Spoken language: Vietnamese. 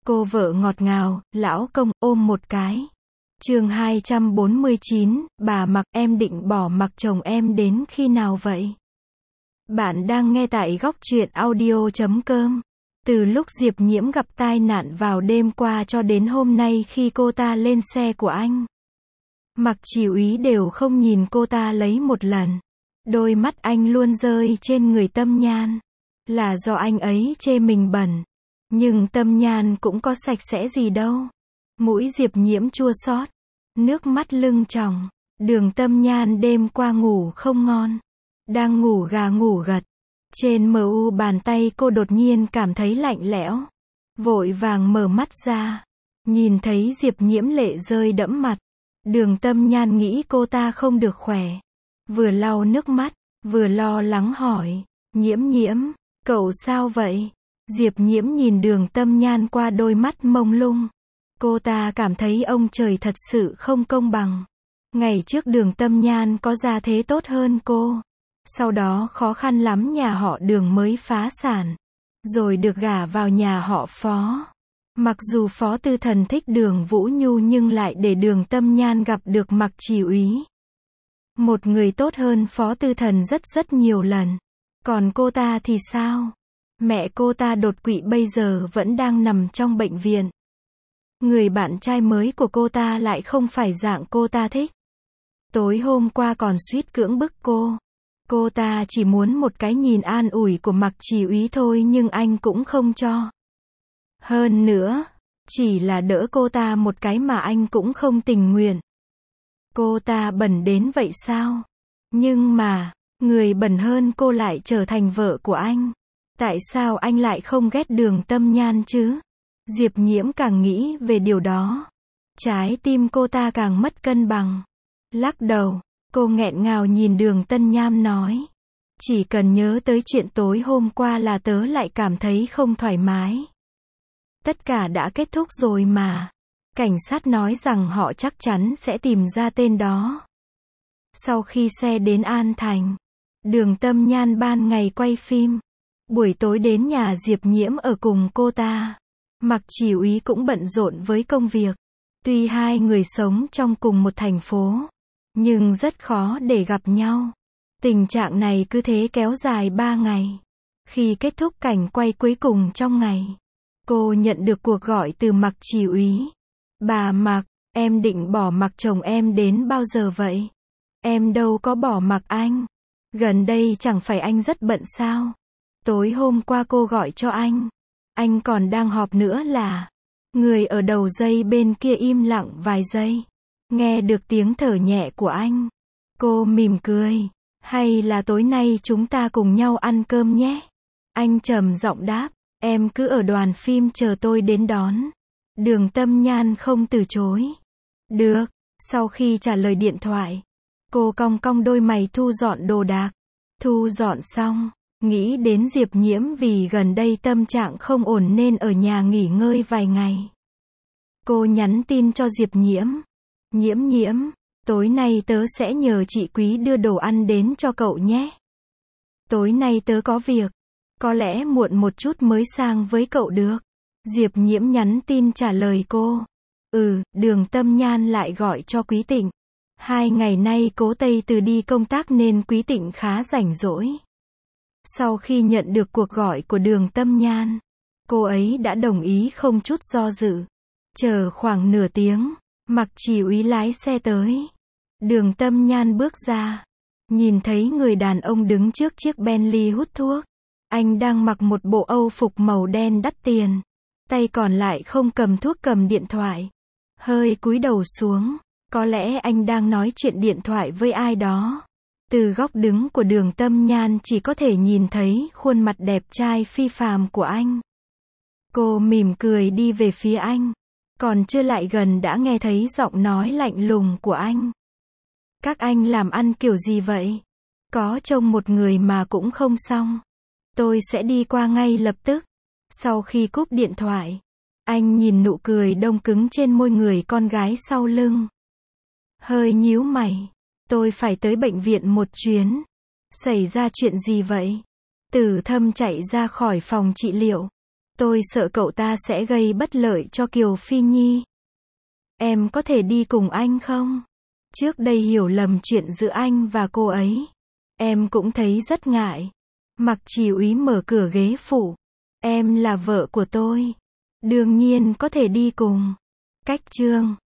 Cô vợ ngọt ngào, lão công, ôm một cái. Chương 249, bà Mặc, em định bỏ mặc chồng em đến khi nào vậy? Bạn đang nghe tại góc truyện audio.com. Từ lúc Diệp Nhiễm gặp tai nạn vào đêm qua cho đến hôm nay khi cô ta lên xe của anh, Mặc Chỉ Úy đều không nhìn cô ta lấy một lần. Đôi mắt anh luôn rơi trên người Tâm Nhan. Là do anh ấy chê mình bẩn. Nhưng Tâm Nhan cũng có sạch sẽ gì đâu. Mũi Diệp Nhiễm chua xót, nước mắt lưng tròng. Đường Tâm Nhan đêm qua ngủ không ngon, đang ngủ gà ngủ gật. Trên mu bàn tay cô đột nhiên cảm thấy lạnh lẽo. Vội vàng mở mắt ra, nhìn thấy Diệp Nhiễm lệ rơi đẫm mặt. Đường Tâm Nhan nghĩ cô ta không được khỏe, vừa lau nước mắt, vừa lo lắng hỏi, Nhiễm Nhiễm, cậu sao vậy? Diệp Nhiễm nhìn Đường Tâm Nhan qua đôi mắt mông lung. Cô ta cảm thấy ông trời thật sự không công bằng. Ngày trước Đường Tâm Nhan có gia thế tốt hơn cô. Sau đó khó khăn lắm nhà họ Đường mới phá sản. Rồi được gả vào nhà họ Phó. Mặc dù Phó Tư Thần thích Đường Vũ Nhu nhưng lại để Đường Tâm Nhan gặp được Mặc Chỉ Úy. Một người tốt hơn Phó Tư Thần rất nhiều lần. Còn cô ta thì sao? Mẹ cô ta đột quỵ bây giờ vẫn đang nằm trong bệnh viện. Người bạn trai mới của cô ta lại không phải dạng cô ta thích. Tối hôm qua còn suýt cưỡng bức cô. Cô ta chỉ muốn một cái nhìn an ủi của Mặc Chỉ Úy thôi nhưng anh cũng không cho. Hơn nữa, chỉ là đỡ cô ta một cái mà anh cũng không tình nguyện. Cô ta bẩn đến vậy sao? Nhưng mà, người bẩn hơn cô lại trở thành vợ của anh. Tại sao anh lại không ghét Đường Tâm Nhan chứ? Diệp Nhiễm càng nghĩ về điều đó, trái tim cô ta càng mất cân bằng. Lắc đầu, cô nghẹn ngào nhìn Đường Tâm Nhan nói. Chỉ cần nhớ tới chuyện tối hôm qua là tớ lại cảm thấy không thoải mái. Tất cả đã kết thúc rồi mà. Cảnh sát nói rằng họ chắc chắn sẽ tìm ra tên đó. Sau khi xe đến An Thành, Đường Tâm Nhan ban ngày quay phim, buổi tối đến nhà Diệp Nhiễm ở cùng cô ta. Mặc Chỉ Úy cũng bận rộn với công việc. Tuy hai người sống trong cùng một thành phố, nhưng rất khó để gặp nhau. Tình trạng này cứ thế kéo dài 3 ngày. Khi kết thúc cảnh quay cuối cùng trong ngày, cô nhận được cuộc gọi từ Mặc Chỉ Úy. Bà Mặc, em định bỏ mặc chồng em đến bao giờ vậy? Em đâu có bỏ mặc anh. Gần đây chẳng phải anh rất bận sao? Tối hôm qua cô gọi cho anh còn đang họp nữa là. Người ở đầu dây bên kia im lặng vài giây. Nghe được tiếng thở nhẹ của anh, cô mỉm cười. Hay là tối nay chúng ta cùng nhau ăn cơm nhé? Anh trầm giọng đáp, em cứ ở đoàn phim chờ tôi đến đón. Đường Tâm Nhan không từ chối. Được. Sau khi trả lời điện thoại, cô cong cong đôi mày thu dọn đồ đạc. Thu dọn xong, nghĩ đến Diệp Nhiễm vì gần đây tâm trạng không ổn nên ở nhà nghỉ ngơi vài ngày. Cô nhắn tin cho Diệp Nhiễm. Nhiễm Nhiễm, tối nay tớ sẽ nhờ chị Quý đưa đồ ăn đến cho cậu nhé. Tối nay tớ có việc, có lẽ muộn một chút mới sang với cậu được. Diệp Nhiễm nhắn tin trả lời cô. Đường Tâm Nhan lại gọi cho Quý Tịnh. 2 ngày nay Cố Tây Từ đi công tác nên Quý Tịnh khá rảnh rỗi. Sau khi nhận được cuộc gọi của Đường Tâm Nhan, cô ấy đã đồng ý không chút do dự. Chờ khoảng nửa tiếng, Mặc Chỉ Úy lái xe tới. Đường Tâm Nhan bước ra, nhìn thấy người đàn ông đứng trước chiếc Bentley hút thuốc. Anh đang mặc một bộ Âu phục màu đen đắt tiền, tay còn lại không cầm thuốc cầm điện thoại. Hơi cúi đầu xuống, có lẽ anh đang nói chuyện điện thoại với ai đó. Từ góc đứng của Đường Tâm Nhan chỉ có thể nhìn thấy khuôn mặt đẹp trai phi phàm của anh. Cô mỉm cười đi về phía anh. Còn chưa lại gần đã nghe thấy giọng nói lạnh lùng của anh. Các anh làm ăn kiểu gì vậy? Có trông một người mà cũng không xong. Tôi sẽ đi qua ngay lập tức. Sau khi cúp điện thoại, anh nhìn nụ cười đông cứng trên môi người con gái sau lưng. Hơi nhíu mày. Tôi phải tới bệnh viện một chuyến. Xảy ra chuyện gì vậy? Tử Thâm chạy ra khỏi phòng trị liệu. Tôi sợ cậu ta sẽ gây bất lợi cho Kiều Phi Nhi. Em có thể đi cùng anh không? Trước đây hiểu lầm chuyện giữa anh và cô ấy. Em cũng thấy rất ngại. Mạc Chỉ Úy mở cửa ghế phụ. Em là vợ của tôi. Đương nhiên có thể đi cùng. Cách chương